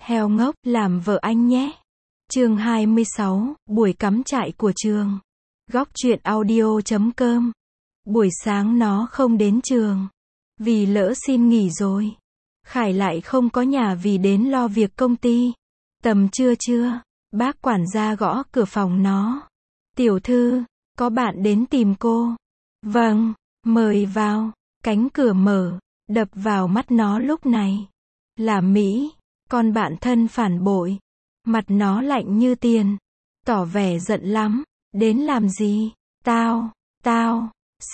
Heo ngốc, làm vợ anh nhé. Chương 26, buổi cắm trại của trường. Góc truyện audio.com. Buổi sáng nó không đến trường, vì lỡ xin nghỉ rồi. Khải lại không có nhà vì đến lo việc công ty. Tầm trưa, bác quản gia gõ cửa phòng nó. Tiểu thư, có bạn đến tìm cô. Vâng, mời vào. Cánh cửa mở, đập vào mắt nó lúc này là Mỹ, con bạn thân phản bội. Mặt nó lạnh như tiền, tỏ vẻ giận lắm. Đến làm gì? Tao,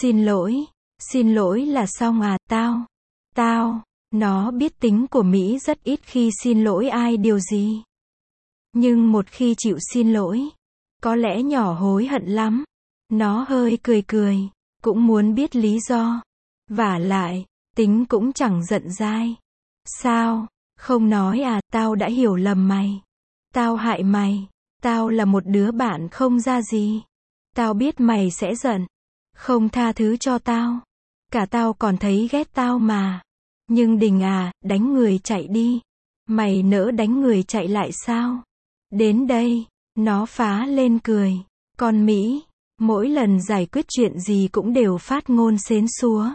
xin lỗi là xong à? Tao, nó biết tính của Mỹ rất ít khi xin lỗi ai điều gì. Nhưng một khi chịu xin lỗi, có lẽ nhỏ hối hận lắm. Nó hơi cười, cũng muốn biết lý do. Vả lại, tính cũng chẳng giận dai. Sao, không nói à? Tao đã hiểu lầm mày. Tao hại mày. Tao là một đứa bạn không ra gì. Tao biết mày sẽ giận, không tha thứ cho tao. Cả tao còn thấy ghét tao mà. Nhưng Đình à, đánh người chạy đi. Mày nỡ đánh người chạy lại sao? Đến đây, nó phá lên cười. Con Mỹ, mỗi lần giải quyết chuyện gì cũng đều phát ngôn xến xúa.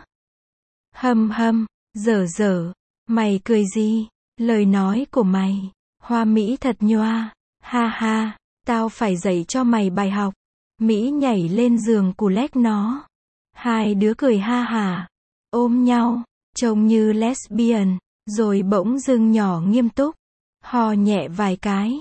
Hâm, dở, mày cười gì? Lời nói của mày, hoa Mỹ thật nhoa. Ha, tao phải dạy cho mày bài học. Mỹ nhảy lên giường cù lét nó. Hai đứa cười ha hả, ôm nhau, trông như lesbian, rồi bỗng dưng nhỏ nghiêm túc, hò nhẹ vài cái.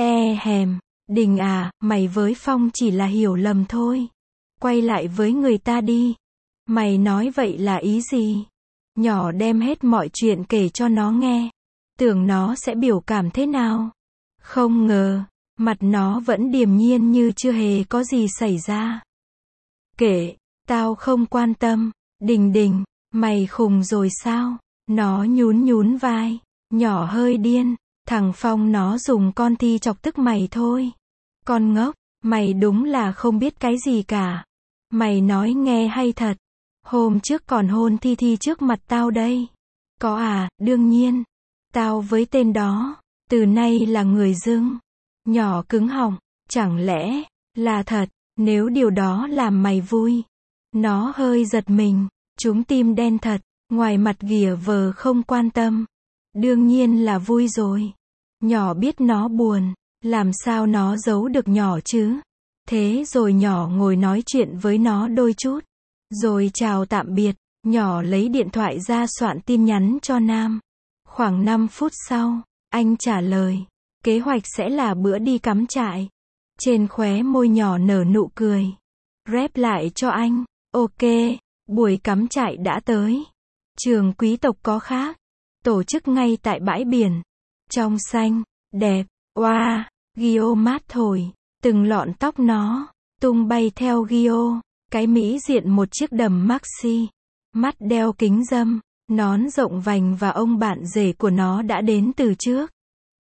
Đình à, mày với Phong chỉ là hiểu lầm thôi. Quay lại với người ta đi. Mày nói vậy là ý gì? Nhỏ đem hết mọi chuyện kể cho nó nghe. Tưởng nó sẽ biểu cảm thế nào? Không ngờ, mặt nó vẫn điềm nhiên như chưa hề có gì xảy ra. Kệ, tao không quan tâm. Đình, mày khùng rồi sao? Nó nhún vai, nhỏ hơi điên. Thằng Phong nó dùng con Thi chọc tức mày thôi. Con ngốc, mày đúng là không biết cái gì cả. Mày nói nghe hay thật. Hôm trước còn hôn Thi trước mặt tao đây. Có à? Đương nhiên. Tao với tên đó, từ nay là người dưng. Nhỏ cứng họng, chẳng lẽ là thật? Nếu điều đó làm mày vui. Nó hơi giật mình, trúng tim đen thật, ngoài mặt ghìa vờ không quan tâm. Đương nhiên là vui rồi. Nhỏ biết nó buồn, làm sao nó giấu được nhỏ chứ? Thế rồi nhỏ ngồi nói chuyện với nó đôi chút, rồi chào tạm biệt. Nhỏ lấy điện thoại ra soạn tin nhắn cho Nam. Khoảng 5 phút sau, anh trả lời, kế hoạch sẽ là bữa đi cắm trại. Trên khóe môi nhỏ nở nụ cười. Rep lại cho anh, ok, buổi cắm trại đã tới. Trường quý tộc có khác. Tổ chức ngay tại bãi biển. Trong xanh, đẹp, oa, Gio mát thổi, từng lọn tóc nó tung bay theo Gio. Cái Mỹ diện một chiếc đầm maxi, mắt đeo kính râm, nón rộng vành và ông bạn rể của nó đã đến từ trước.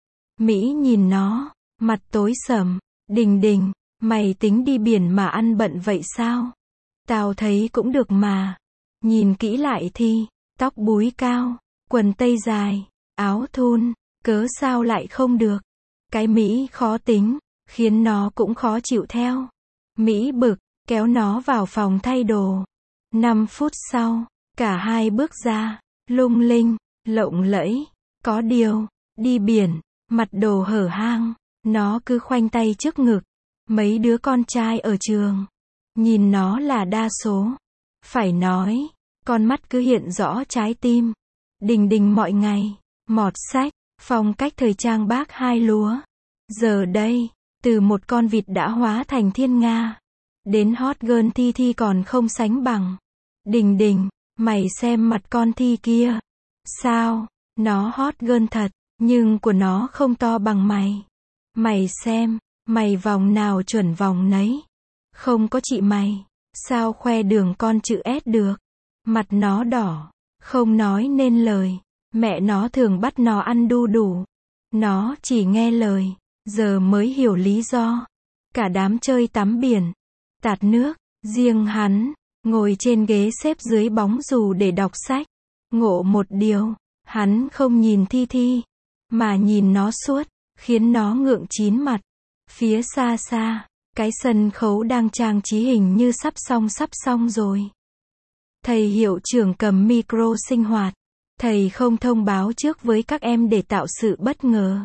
Mỹ nhìn nó, mặt tối sầm. Đình, mày tính đi biển mà ăn bận vậy sao? Tao thấy cũng được mà. Nhìn kỹ lại thì, tóc búi cao, quần tây dài, áo thun, cớ sao lại không được? Cái Mỹ khó tính, khiến nó cũng khó chịu theo. Mỹ bực, kéo nó vào phòng thay đồ. 5 phút sau, cả hai bước ra, lung linh, lộng lẫy. Có điều, đi biển, mặt đồ hở hang, nó cứ khoanh tay trước ngực. Mấy đứa con trai ở trường nhìn nó là đa số. Phải nói, con mắt cứ hiện rõ trái tim. Đình mọi ngày mọt sách, phong cách thời trang bác hai lúa. Giờ đây, từ một con vịt đã hóa thành thiên nga, đến hot girl Thi còn không sánh bằng. Đình, mày xem mặt con Thi kia. Sao? Nó hot girl thật, nhưng của nó không to bằng mày. Mày xem, mày vòng nào chuẩn vòng nấy. Không có chị mày, sao khoe đường con chữ S được? Mặt nó đỏ, không nói nên lời. Mẹ nó thường bắt nó ăn đu đủ. Nó chỉ nghe lời, giờ mới hiểu lý do. Cả đám chơi tắm biển, tạt nước, riêng hắn ngồi trên ghế xếp dưới bóng dù để đọc sách. Ngộ một điều, hắn không nhìn Thi. mà nhìn nó suốt, khiến nó ngượng chín mặt. Phía xa xa, cái sân khấu đang trang trí hình như sắp xong rồi. Thầy hiệu trưởng cầm micro sinh hoạt. Thầy không thông báo trước với các em để tạo sự bất ngờ.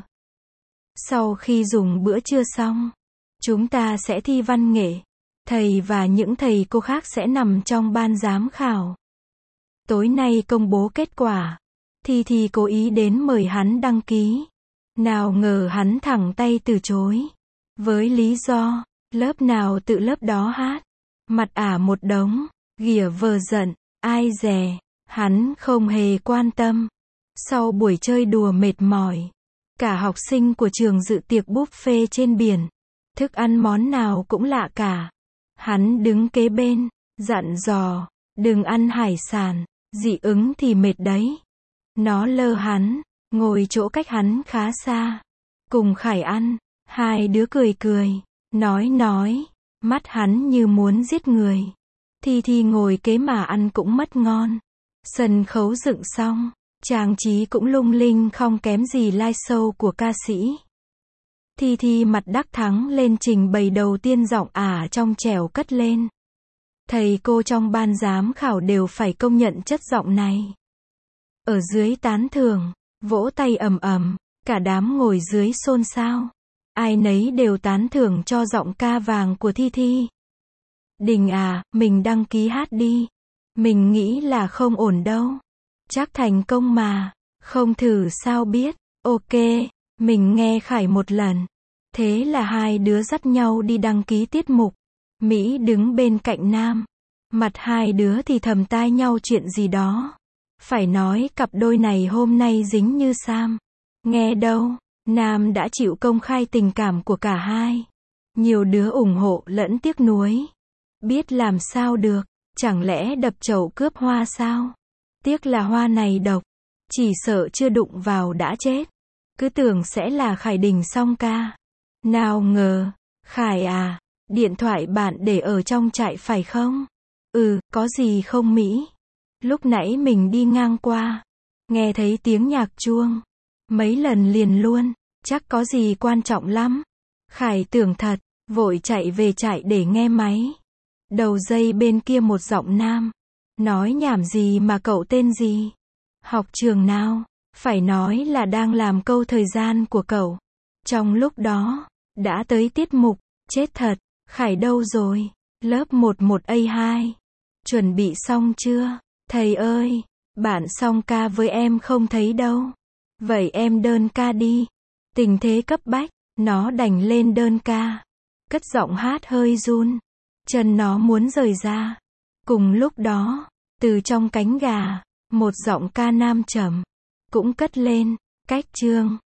Sau khi dùng bữa trưa xong, chúng ta sẽ thi văn nghệ. Thầy và những thầy cô khác sẽ nằm trong ban giám khảo. Tối nay công bố kết quả. Thi cố ý đến mời hắn đăng ký. Nào ngờ hắn thẳng tay từ chối. Với lý do, lớp nào tự lớp đó hát. Mặt ả một đống, ghỉa vờ giận, ai dè, hắn không hề quan tâm. Sau buổi chơi đùa mệt mỏi, cả học sinh của trường dự tiệc buffet trên biển. Thức ăn món nào cũng lạ cả. Hắn đứng kế bên, dặn dò, đừng ăn hải sản, dị ứng thì mệt đấy. Nó lơ hắn, ngồi chỗ cách hắn khá xa. Cùng Khải ăn, hai đứa cười, nói, mắt hắn như muốn giết người. Thi ngồi kế mà ăn cũng mất ngon. Sân khấu dựng xong, trang trí cũng lung linh không kém gì live show của ca sĩ. Thi mặt đắc thắng lên trình bày đầu tiên, giọng ả trong trẻo cất lên. Thầy cô trong ban giám khảo đều phải công nhận chất giọng này. Ở dưới tán thưởng, vỗ tay ầm ầm, cả đám ngồi dưới xôn xao. Ai nấy đều tán thưởng cho giọng ca vàng của Thi. Đình à, mình đăng ký hát đi. Mình nghĩ là không ổn đâu. Chắc thành công mà, không thử sao biết. Ok, mình nghe Khải một lần. Thế là hai đứa dắt nhau đi đăng ký tiết mục. Mỹ đứng bên cạnh Nam. Mặt hai đứa thì thầm tai nhau chuyện gì đó. Phải nói cặp đôi này hôm nay dính như Sam. Nghe đâu, Nam đã chịu công khai tình cảm của cả hai. Nhiều đứa ủng hộ lẫn tiếc nuối. Biết làm sao được, chẳng lẽ đập chậu cướp hoa sao? Tiếc là hoa này độc, chỉ sợ chưa đụng vào đã chết. Cứ tưởng sẽ là Khải Đình song ca. Nào ngờ, Khải à, điện thoại bạn để ở trong trại phải không? Ừ, có gì không Mỹ? Lúc nãy mình đi ngang qua, nghe thấy tiếng nhạc chuông. Mấy lần liền luôn, chắc có gì quan trọng lắm. Khải tưởng thật, vội chạy về trại để nghe máy. Đầu dây bên kia một giọng nam. Nói nhảm gì mà cậu tên gì? Học trường nào? Phải nói là đang làm câu thời gian của cậu. Trong lúc đó, đã tới tiết mục. Chết thật, Khải đâu rồi? Lớp 11A2. Chuẩn bị xong chưa? Thầy ơi, bạn song ca với em không thấy đâu. Vậy em đơn ca đi. Tình thế cấp bách, nó đành lên đơn ca. Cất giọng hát hơi run. Chân nó muốn rời ra. Cùng lúc đó, từ trong cánh gà, một giọng ca nam trầm cũng cất lên. Cách chương